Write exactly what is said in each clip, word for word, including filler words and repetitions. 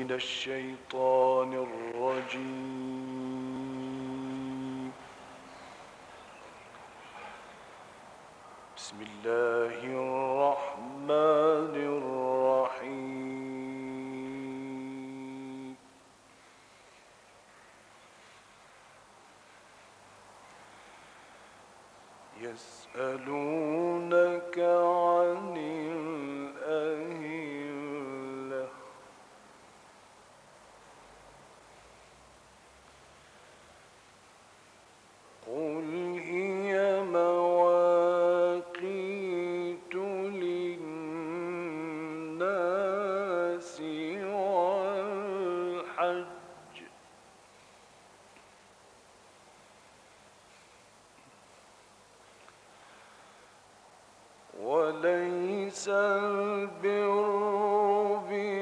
من الشيطان الرجيم. بسم الله الرحمن الرحيم. يسألونك عن الأهلة قل هي مواقيت للناس والحج وليس البر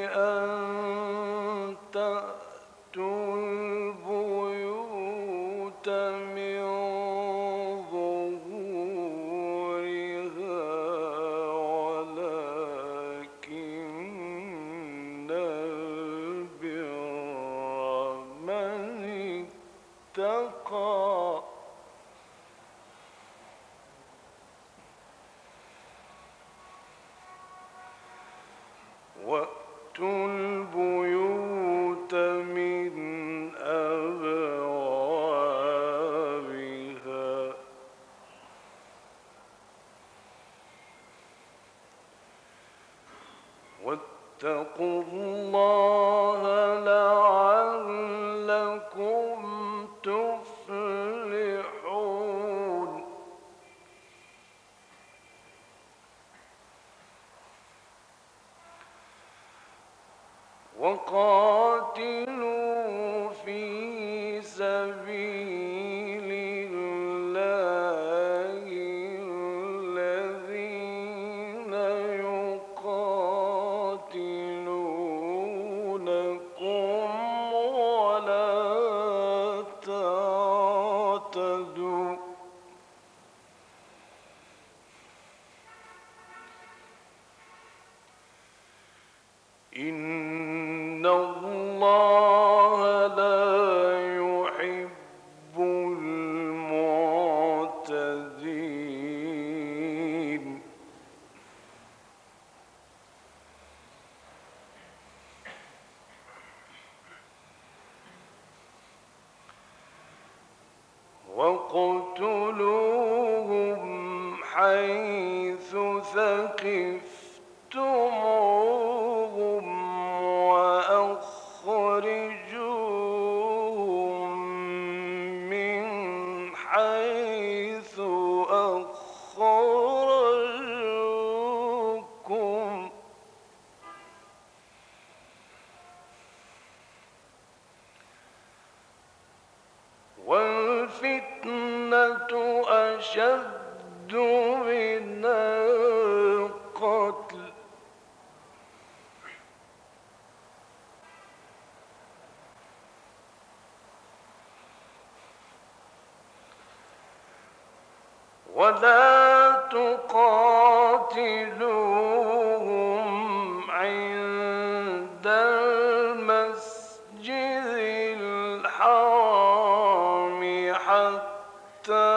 بأن تأتوا البيوت من ظهورها ولكن البر من اتقى وأتوا البيوت من أبوابها واتقوا الله لعلكم تفلحون. وقاتلوا في سبيل الله الذين يقاتلونكم ولا تعتدوا إن الله لا يحب المعتدين. واقتلوهم حيث ثقفتموهم وأخرجوهم من حيث أخرجوكم والفتنة أشد من القتل ولا تقاتلوهم عند المسجد الحرام حتى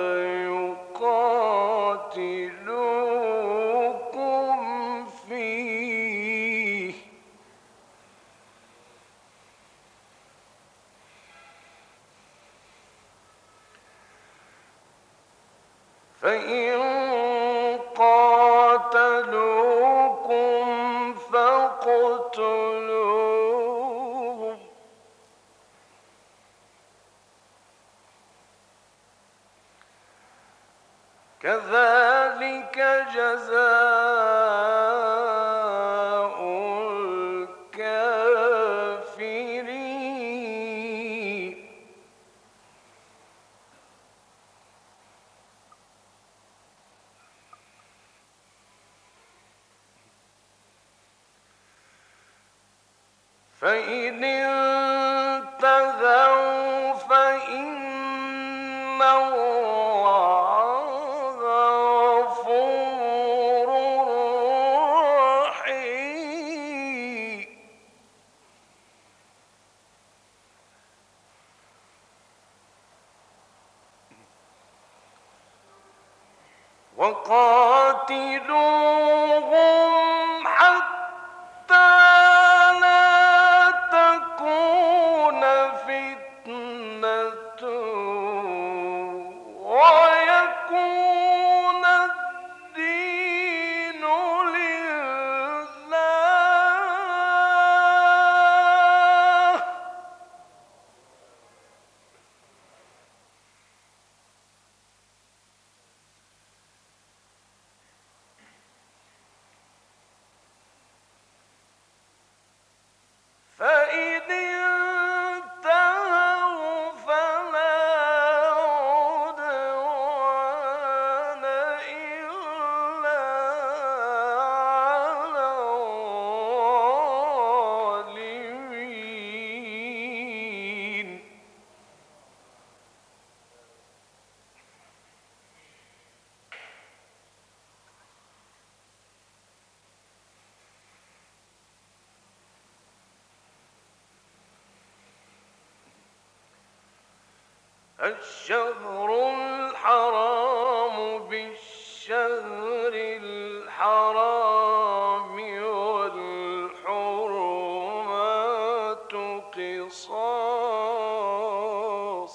يقاتلوكم فيه فإن قاتلوكم فاقتلوهم كذلك جزاء الكافرين. فإن انتهوا فإن الله غفور رحيم. وقاتلوهم حتى لا تكون فتنة ويكون الدين لله. فإن انتهوا فلا عدوان إلا على الظالمين. الشهر الحرام بالشهر الحرام والحرمات قصاص.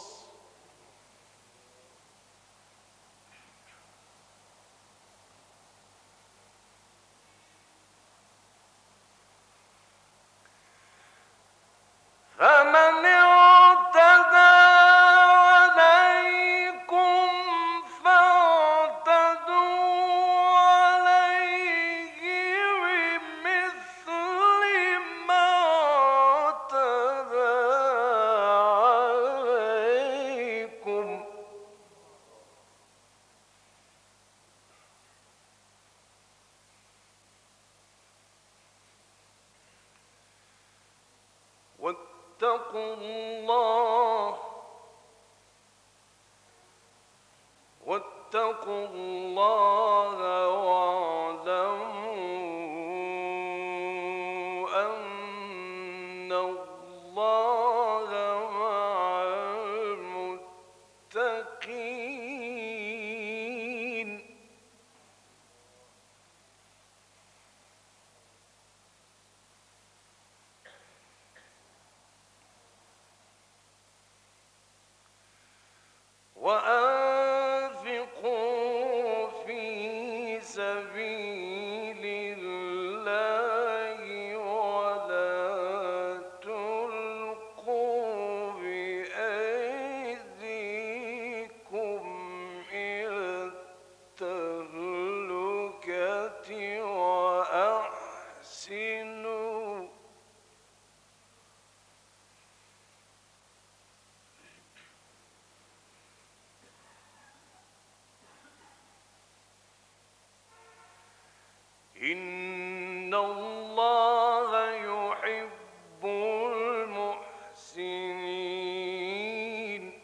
فمن اعتدى عليكم فاعتدوا عليه بمثل ما اعتدى عليكم. واتقوا الله واتقوا الله واعلموا أن الله مع المتقين. وأنفقوا في سبيل الله ولا تلقوا بأيديكم إلى التهلكة وأحسنوا إن الله يحب المحسنين.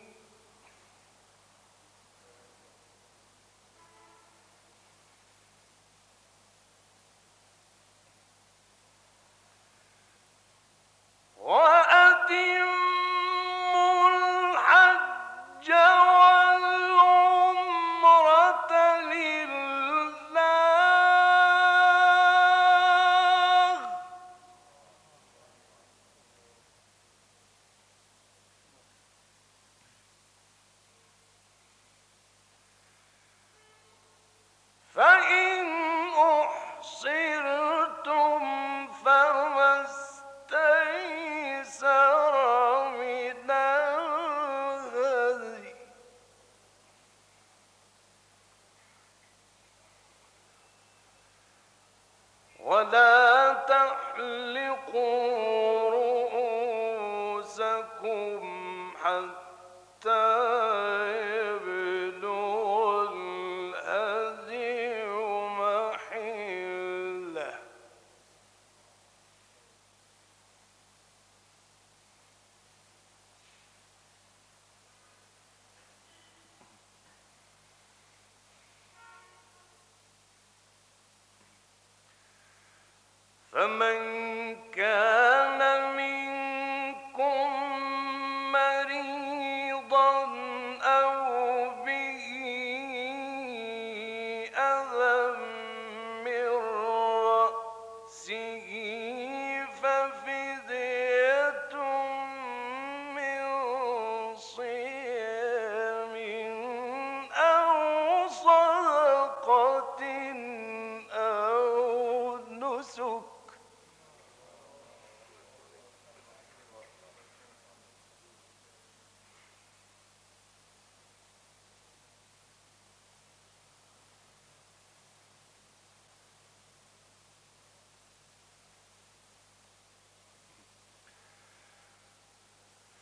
وأتموا الحج والعمرة لله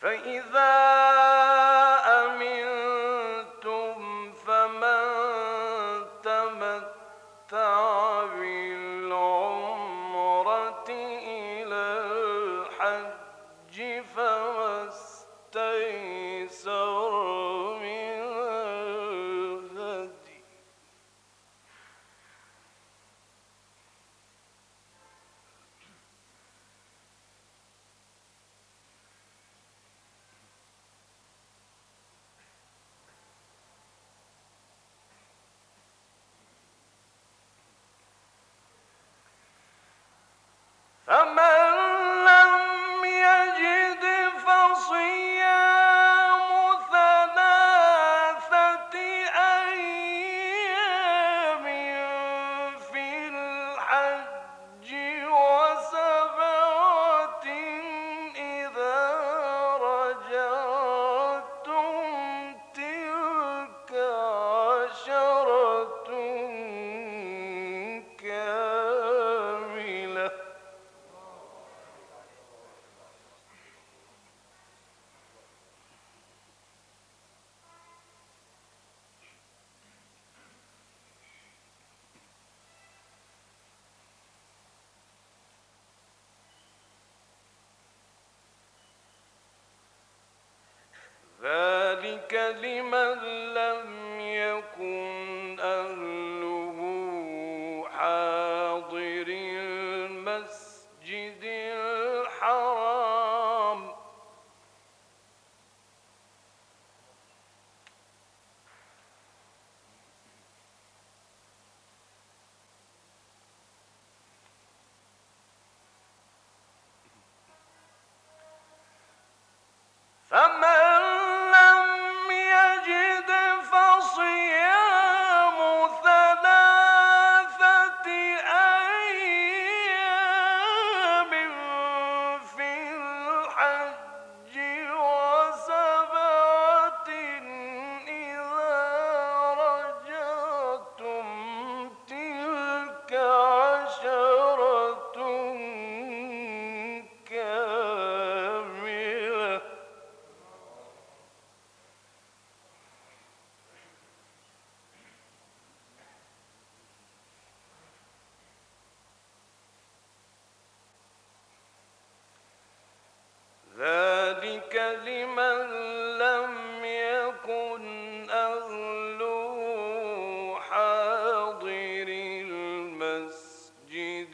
فإذا أمنتم فمن تمتع بالعمرة إلى الحج فما استيسر من الهدي، فمن لم يجد فصيام ثلاثة أيام في الحج وسبعة إذا رجعتم، تلك عشرة كاملة. ذلك لمن لم يكن أهله حاضر المسجد الحرام. فمن لم يجد فصيام ثلاثة أيام في الحج وسبعة إذا رجعتم، تلك عشرة كاملة. ذلك لمن لم يكن أهله حاضر المسجد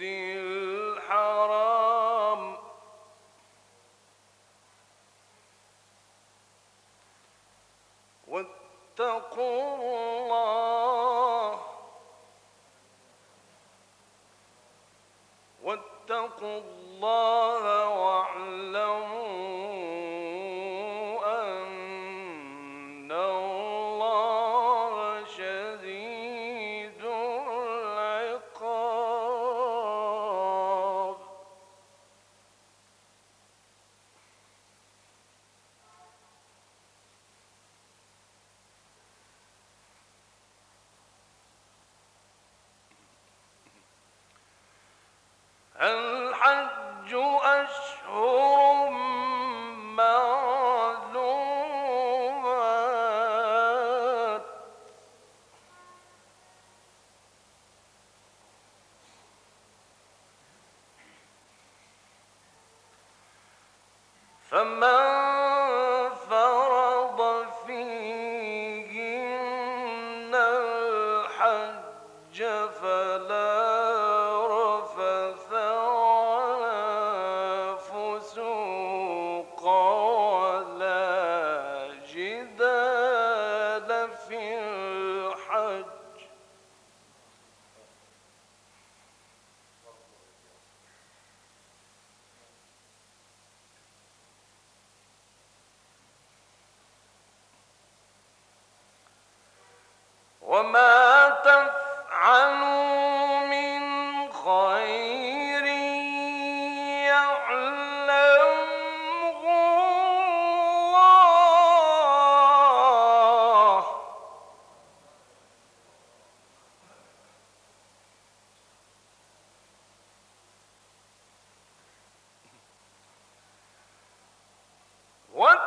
الحرام. واتقوا الله واتقوا الله واعلموا أن الله شديد العقاب. الحج أشهر معلومات، فمن فرض فيهن الحج فلا رفث ولا فسوق ولا جدال في الحج، وما تفعلوا من خير يعلمه الله، واتقوا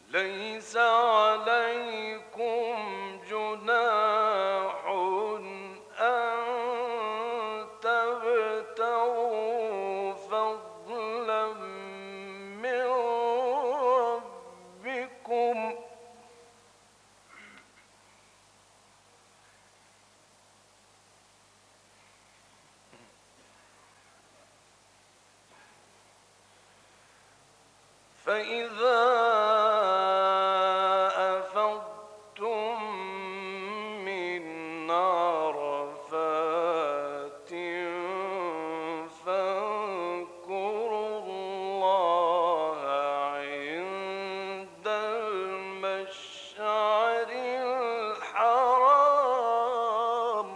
ليس عليكم جناح أن تبتغوا فضلا من ربكم فإذا أفضتم من عرفات فاذكروا الله عند المشعر الحرام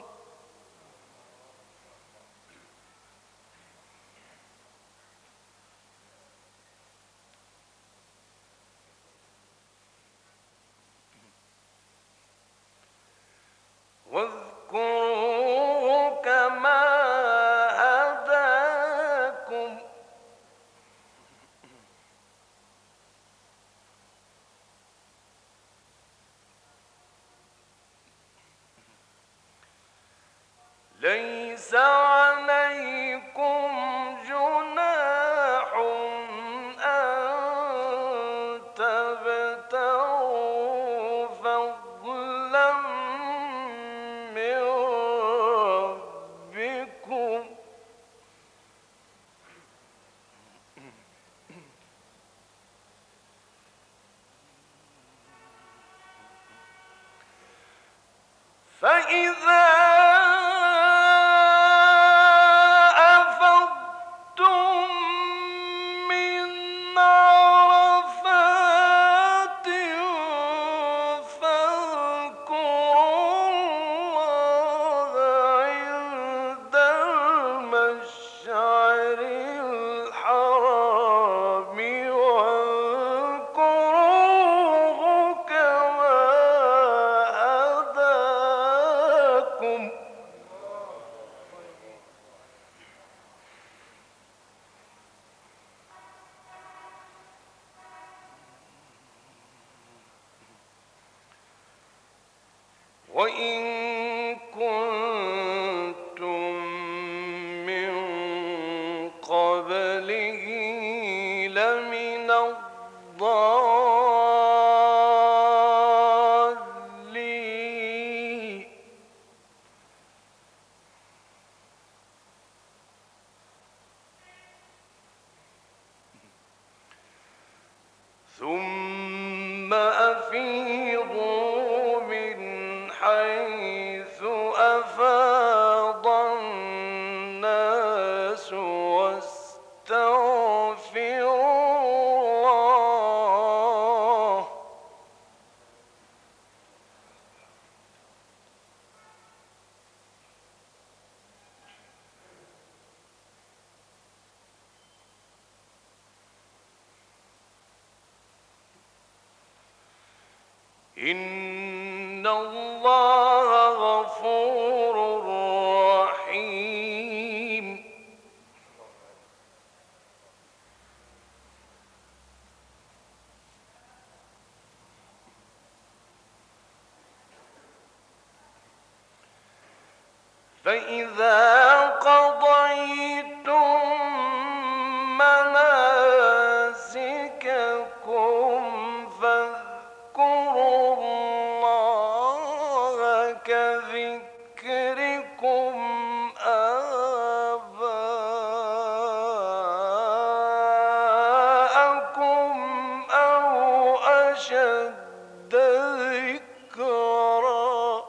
واذكروه كما هداكم ليس عليكم جناح أن تبتغوا فضلا من ربكم فإذا أفضتم من عرفات فاذكروا الله عند المشعر الحرام واذكروه كما هداكم وإن كنتم من قبله لمن الضالين ثم أفيضوا من حيث أفاض الناس واستغفروا الله إن الله غفور رحيم فإذا قضيتم مناسككم فاذكروا الله كذكركم آباءكم أو أشد ذكرا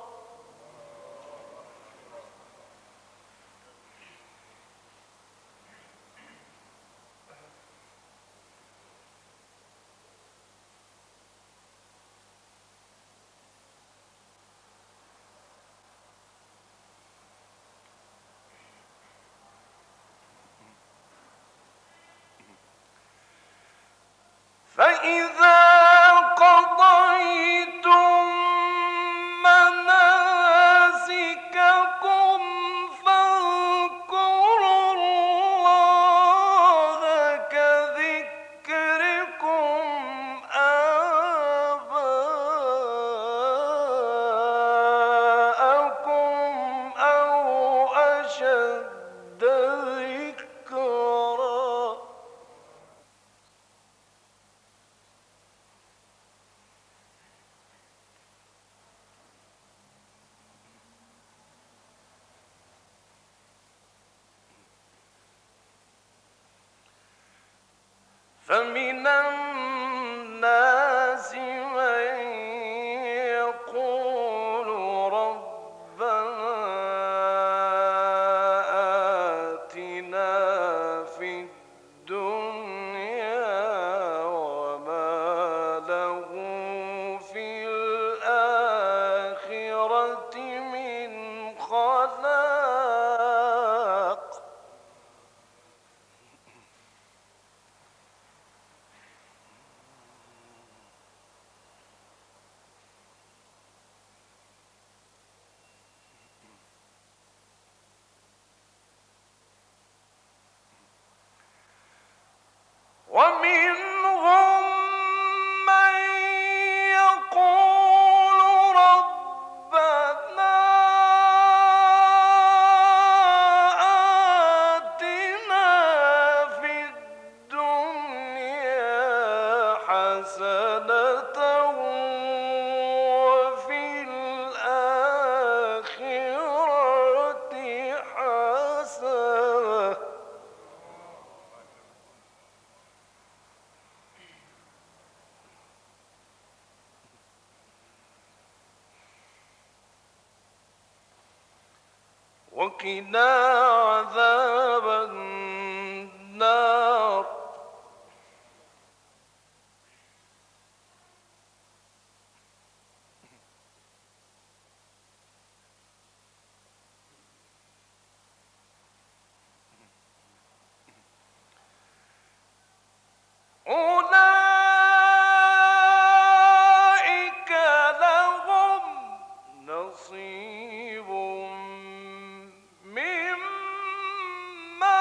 فمن الناس من يقول ربنا آتنا في الدنيا وما له في الآخرة من خلاق. ومنهم من يقول ربنا آتنا في الدنيا حسنة وفي الآخرة حسنة. وقنا عذاب النار. أولئك لهم نصيب مما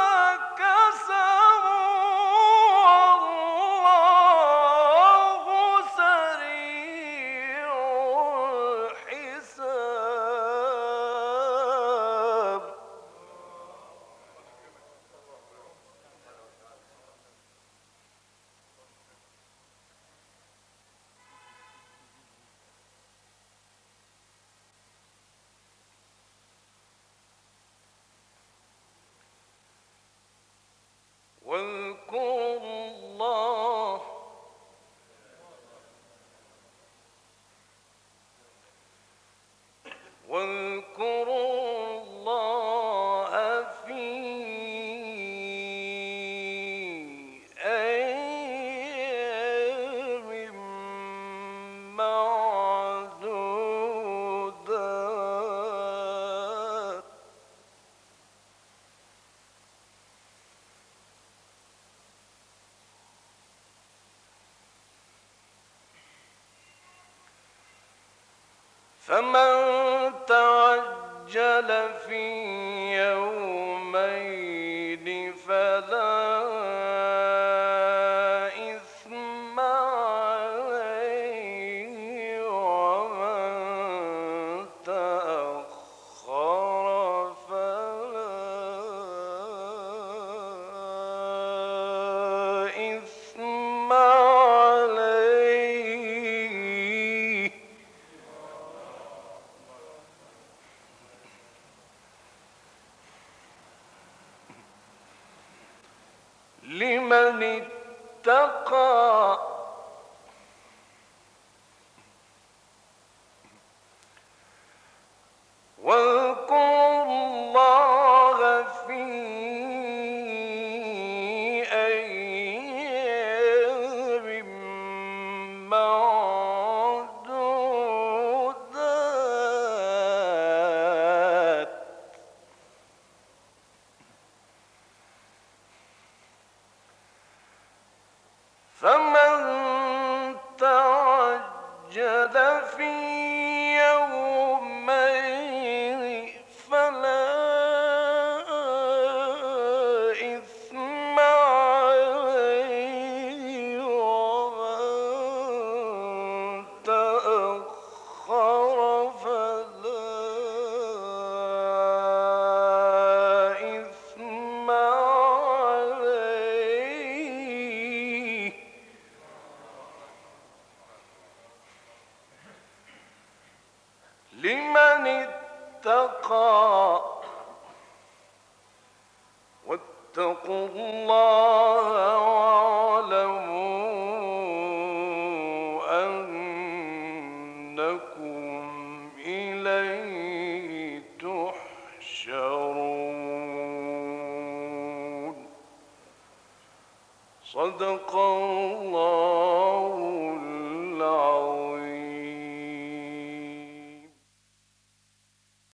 كسبوا والله سريع الحساب. واذكروا الله واذكروا الله في أيام معدودات. فمن تعجل في يومين فلا إثم عليه ومن تأخر فلا إثم عليه. لمن اتقى. واذكروا الله في أيام معدودات. فمن تعجل في يومين فلا إثم عليه ومن تأخر فلا إثم عليه. لمن اتقى. واتقوا الله صدق الله العظيم.